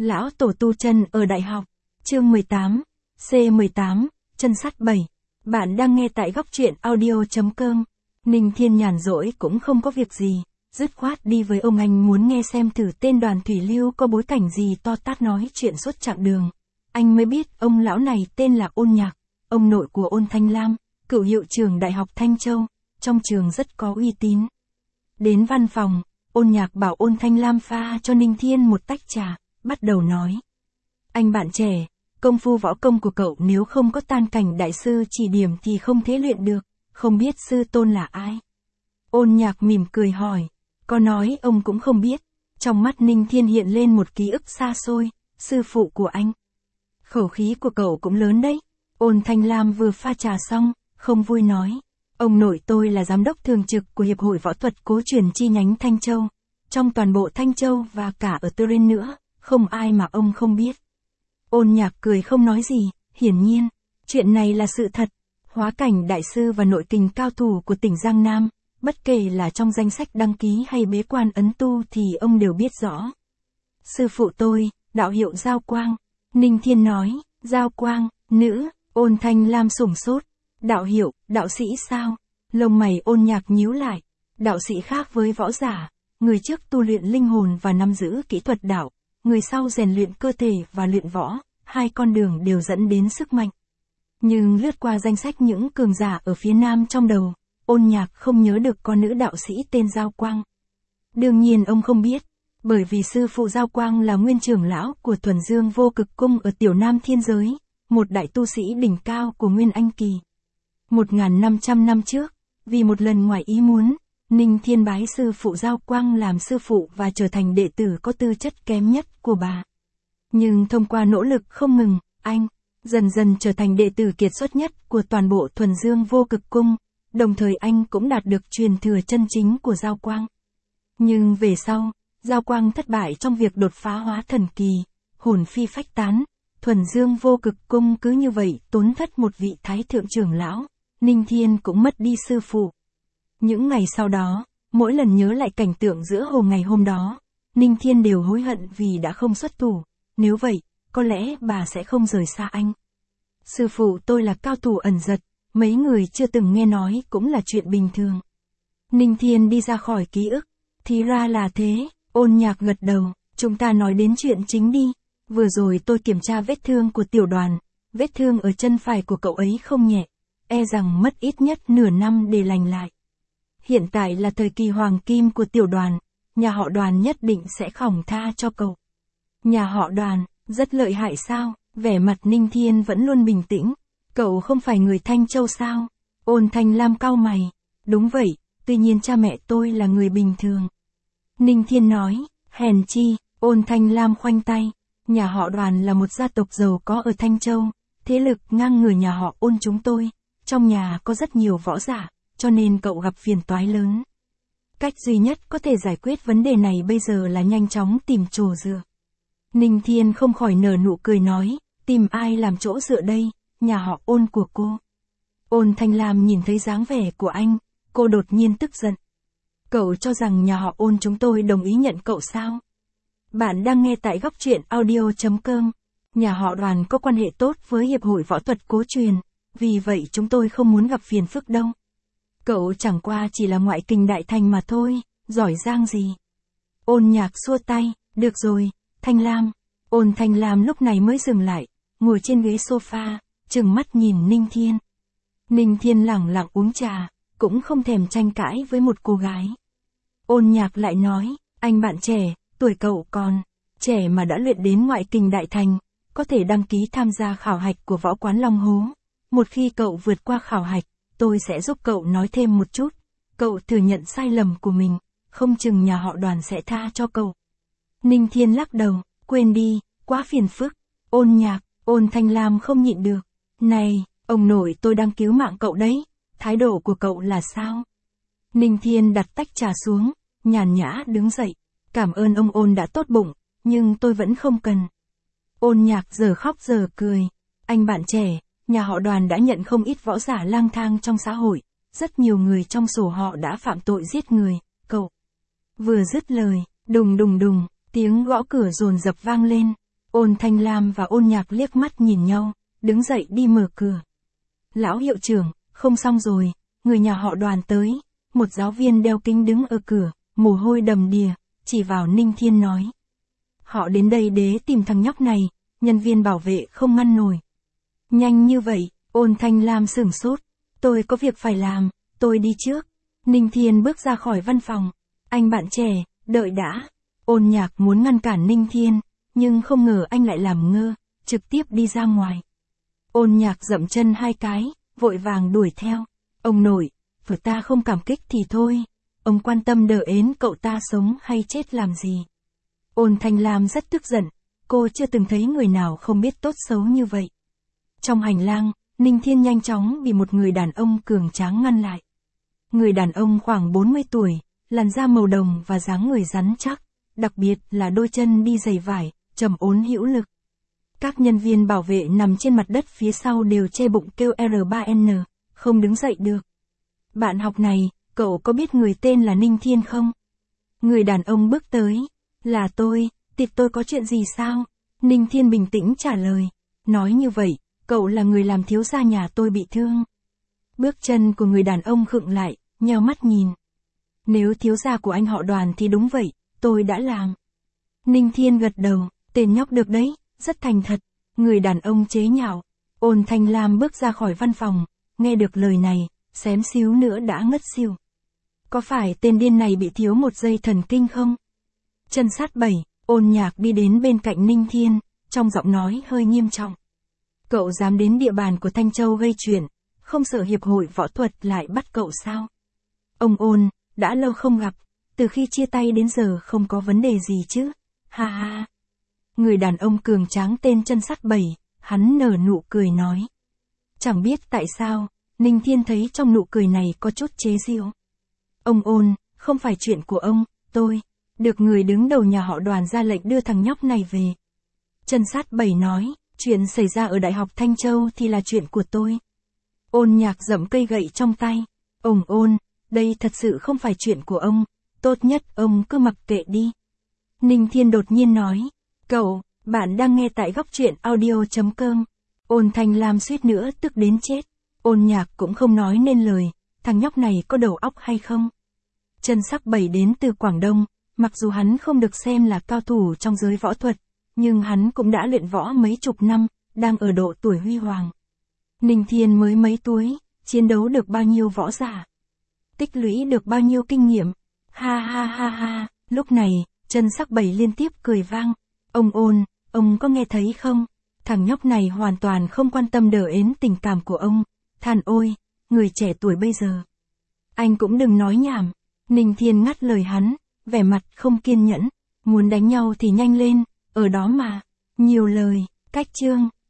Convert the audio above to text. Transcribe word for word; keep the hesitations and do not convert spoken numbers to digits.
Lão tổ tu chân ở đại học. Chương mười tám. C mười tám, chân sắt bảy. Bạn đang nghe tại góc truyện audio.com. Ninh Thiên nhàn rỗi cũng không có việc gì, dứt khoát đi với ông anh muốn nghe xem thử tên Đoàn Thủy Lưu có bối cảnh gì to tát nói chuyện suốt chặng đường. Anh mới biết ông lão này tên là Ôn Nhạc, ông nội của Ôn Thanh Lam, cựu hiệu trưởng Đại học Thanh Châu, trong trường rất có uy tín. Đến văn phòng, Ôn Nhạc bảo Ôn Thanh Lam pha cho Ninh Thiên một tách trà, bắt đầu nói. Anh bạn trẻ, công phu võ công của cậu nếu không có Tan Cảnh đại sư chỉ điểm thì không thể luyện được, không biết sư tôn là ai? Ôn Nhạc mỉm cười hỏi, có nói ông cũng không biết. Trong mắt Ninh Thiên hiện lên một ký ức xa xôi, sư phụ của anh. Khẩu khí của cậu cũng lớn đấy. Ôn Thanh Lam vừa pha trà xong, không vui nói. Ông nội tôi là giám đốc thường trực của Hiệp hội Võ thuật Cố Truyền chi nhánh Thanh Châu. Trong toàn bộ Thanh Châu và cả ở Turin nữa, không ai mà ông không biết. Ôn Nhạc cười không nói gì, hiển nhiên, chuyện này là sự thật. Hóa Cảnh đại sư và nội kình cao thủ của tỉnh Giang Nam, bất kể là trong danh sách đăng ký hay bế quan ấn tu thì ông đều biết rõ. Sư phụ tôi, đạo hiệu Giao Quang. Ninh Thiên nói, Giao Quang, nữ. Ôn Thanh Lam sửng sốt. Đạo hiệu, đạo sĩ sao? Lông mày Ôn Nhạc nhíu lại. Đạo sĩ khác với võ giả, người trước tu luyện linh hồn và nắm giữ kỹ thuật đạo, người sau rèn luyện cơ thể và luyện võ, hai con đường đều dẫn đến sức mạnh. Nhưng lướt qua danh sách những cường giả ở phía nam trong đầu, Ôn Nhạc không nhớ được có nữ đạo sĩ tên Giao Quang. Đương nhiên ông không biết, bởi vì sư phụ Giao Quang là nguyên trưởng lão của Thuần Dương Vô Cực Cung ở Tiểu Nam Thiên Giới, một đại tu sĩ đỉnh cao của Nguyên Anh Kỳ. một nghìn năm trăm năm trước, vì một lần ngoài ý muốn, Ninh Thiên bái sư phụ Giao Quang làm sư phụ và trở thành đệ tử có tư chất kém nhất của bà. Nhưng thông qua nỗ lực không ngừng, anh dần dần trở thành đệ tử kiệt xuất nhất của toàn bộ Thuần Dương Vô Cực Cung, đồng thời anh cũng đạt được truyền thừa chân chính của Giao Quang. Nhưng về sau, Giao Quang thất bại trong việc đột phá hóa thần kỳ, hồn phi phách tán, Thuần Dương Vô Cực Cung cứ như vậy tổn thất một vị thái thượng trưởng lão, Ninh Thiên cũng mất đi sư phụ. Những ngày sau đó, mỗi lần nhớ lại cảnh tượng giữa hồ ngày hôm đó, Ninh Thiên đều hối hận vì đã không xuất thủ, nếu vậy, có lẽ bà sẽ không rời xa anh. Sư phụ tôi là cao thủ ẩn giật, mấy người chưa từng nghe nói cũng là chuyện bình thường. Ninh Thiên đi ra khỏi ký ức, thì ra là thế. Ôn Nhạc gật đầu, chúng ta nói đến chuyện chính đi. Vừa rồi tôi kiểm tra vết thương của Tiểu Đoàn, vết thương ở chân phải của cậu ấy không nhẹ, e rằng mất ít nhất nửa năm để lành lại. Hiện tại là thời kỳ hoàng kim của Tiểu Đoàn, nhà họ Đoàn nhất định sẽ khổng tha cho cậu. Nhà họ Đoàn, rất lợi hại sao? Vẻ mặt Ninh Thiên vẫn luôn bình tĩnh. Cậu không phải người Thanh Châu sao? Ôn Thanh Lam cau mày. Đúng vậy, tuy nhiên cha mẹ tôi là người bình thường. Ninh Thiên nói, hèn chi. Ôn Thanh Lam khoanh tay. Nhà họ Đoàn là một gia tộc giàu có ở Thanh Châu, thế lực ngang ngửa nhà họ Ôn chúng tôi. Trong nhà có rất nhiều võ giả, cho nên cậu gặp phiền toái lớn. Cách duy nhất có thể giải quyết vấn đề này bây giờ là nhanh chóng tìm chỗ dựa. Ninh Thiên không khỏi nở nụ cười nói, tìm ai làm chỗ dựa đây, nhà họ Ôn của cô. Ôn Thanh Lam nhìn thấy dáng vẻ của anh, cô đột nhiên tức giận. Cậu cho rằng nhà họ Ôn chúng tôi đồng ý nhận cậu sao? Bạn đang nghe tại góc truyện audio.com. Nhà họ Đoàn có quan hệ tốt với Hiệp hội Võ thuật Cố Truyền, vì vậy chúng tôi không muốn gặp phiền phức đâu. Cậu chẳng qua chỉ là ngoại kình đại thành mà thôi, giỏi giang gì. Ôn Nhạc xua tay, được rồi, Thanh Lam. Ôn Thanh Lam lúc này mới dừng lại, ngồi trên ghế sofa, trừng mắt nhìn Ninh Thiên. Ninh Thiên lẳng lặng uống trà, cũng không thèm tranh cãi với một cô gái. Ôn Nhạc lại nói, anh bạn trẻ, tuổi cậu còn trẻ mà đã luyện đến ngoại kình đại thành, có thể đăng ký tham gia khảo hạch của võ quán Long Hố. Một khi cậu vượt qua khảo hạch, tôi sẽ giúp cậu nói thêm một chút. Cậu thừa nhận sai lầm của mình, không chừng nhà họ Đoàn sẽ tha cho cậu. Ninh Thiên lắc đầu, quên đi, quá phiền phức. Ôn Nhạc, Ôn Thanh Lam không nhịn được. Này, ông nội tôi đang cứu mạng cậu đấy, thái độ của cậu là sao? Ninh Thiên đặt tách trà xuống, nhàn nhã đứng dậy. Cảm ơn ông Ôn đã tốt bụng, nhưng tôi vẫn không cần. Ôn Nhạc giờ khóc giờ cười. Anh bạn trẻ, nhà họ Đoàn đã nhận không ít võ giả lang thang trong xã hội, rất nhiều người trong sổ họ đã phạm tội giết người, cậu. Vừa dứt lời, đùng đùng đùng, tiếng gõ cửa dồn dập vang lên. Ôn Thanh Lam và Ôn Nhạc liếc mắt nhìn nhau, đứng dậy đi mở cửa. Lão hiệu trưởng, không xong rồi, người nhà họ Đoàn tới. Một giáo viên đeo kính đứng ở cửa, mồ hôi đầm đìa, chỉ vào Ninh Thiên nói. Họ đến đây để tìm thằng nhóc này, nhân viên bảo vệ không ngăn nổi. Nhanh như vậy, Ôn Thanh Lam sửng sốt. Tôi có việc phải làm, tôi đi trước. Ninh Thiên bước ra khỏi văn phòng. Anh bạn trẻ, đợi đã. Ôn Nhạc muốn ngăn cản Ninh Thiên, nhưng không ngờ anh lại làm ngơ, trực tiếp đi ra ngoài. Ôn Nhạc dậm chân hai cái, vội vàng đuổi theo. Ông nội, vừa ta không cảm kích thì thôi. Ông quan tâm đỡ ến cậu ta sống hay chết làm gì. Ôn Thanh Lam rất tức giận, cô chưa từng thấy người nào không biết tốt xấu như vậy. Trong hành lang, Ninh Thiên nhanh chóng bị một người đàn ông cường tráng ngăn lại. Người đàn ông khoảng bốn mươi tuổi, làn da màu đồng và dáng người rắn chắc, đặc biệt là đôi chân đi giày vải, trầm ổn hữu lực. Các nhân viên bảo vệ nằm trên mặt đất phía sau đều che bụng kêu R ba N, không đứng dậy được. Bạn học này, cậu có biết người tên là Ninh Thiên không? Người đàn ông bước tới. Là tôi, tịt tôi có chuyện gì sao? Ninh Thiên bình tĩnh trả lời. Nói như vậy, cậu là người làm thiếu gia nhà tôi bị thương. Bước chân của người đàn ông khựng lại, nheo mắt nhìn. Nếu thiếu gia của anh họ Đoàn thì đúng vậy, tôi đã làm. Ninh Thiên gật đầu, tên nhóc được đấy, rất thành thật. Người đàn ông chế nhạo. Ôn Thanh Lam bước ra khỏi văn phòng, nghe được lời này, xém xíu nữa đã ngất xỉu. Có phải tên điên này bị thiếu một dây thần kinh không? Chân sát bảy, Ôn Nhạc đi đến bên cạnh Ninh Thiên, trong giọng nói hơi nghiêm trọng. Cậu dám đến địa bàn của Thanh Châu gây chuyện, không sợ hiệp hội võ thuật lại bắt cậu sao? Ông Ôn, đã lâu không gặp, từ khi chia tay đến giờ không có vấn đề gì chứ? Ha ha. Người đàn ông cường tráng tên chân sắt bảy, hắn nở nụ cười nói. Chẳng biết tại sao, Ninh Thiên thấy trong nụ cười này có chút chế giễu. Ông Ôn, không phải chuyện của ông, tôi, được người đứng đầu nhà họ Đoàn ra lệnh đưa thằng nhóc này về. Chân sát bảy nói, chuyện xảy ra ở Đại học Thanh Châu thì là chuyện của tôi. Ôn Nhạc giẫm cây gậy trong tay. Ông Ôn, đây thật sự không phải chuyện của ông, tốt nhất ông cứ mặc kệ đi. Ninh Thiên đột nhiên nói, cậu, bạn đang nghe tại góc truyện audio chấm com. Ôn Thanh Lam suýt nữa tức đến chết. Ôn Nhạc cũng không nói nên lời, thằng nhóc này có đầu óc hay không? Chân sắc bảy đến từ Quảng Đông, mặc dù hắn không được xem là cao thủ trong giới võ thuật, nhưng hắn cũng đã luyện võ mấy chục năm, đang ở độ tuổi huy hoàng. Ninh Thiên mới mấy tuổi, chiến đấu được bao nhiêu võ giả? Tích lũy được bao nhiêu kinh nghiệm? Ha ha ha ha, lúc này, chân sắc bảy liên tiếp cười vang. Ông Ôn, ông có nghe thấy không? Thằng nhóc này hoàn toàn không quan tâm đờ ến tình cảm của ông. Than ôi, người trẻ tuổi bây giờ. Anh cũng đừng nói nhảm. Ninh Thiên ngắt lời hắn, vẻ mặt không kiên nhẫn. Muốn đánh nhau thì nhanh lên, ở đó mà. Nhiều lời, cách chương.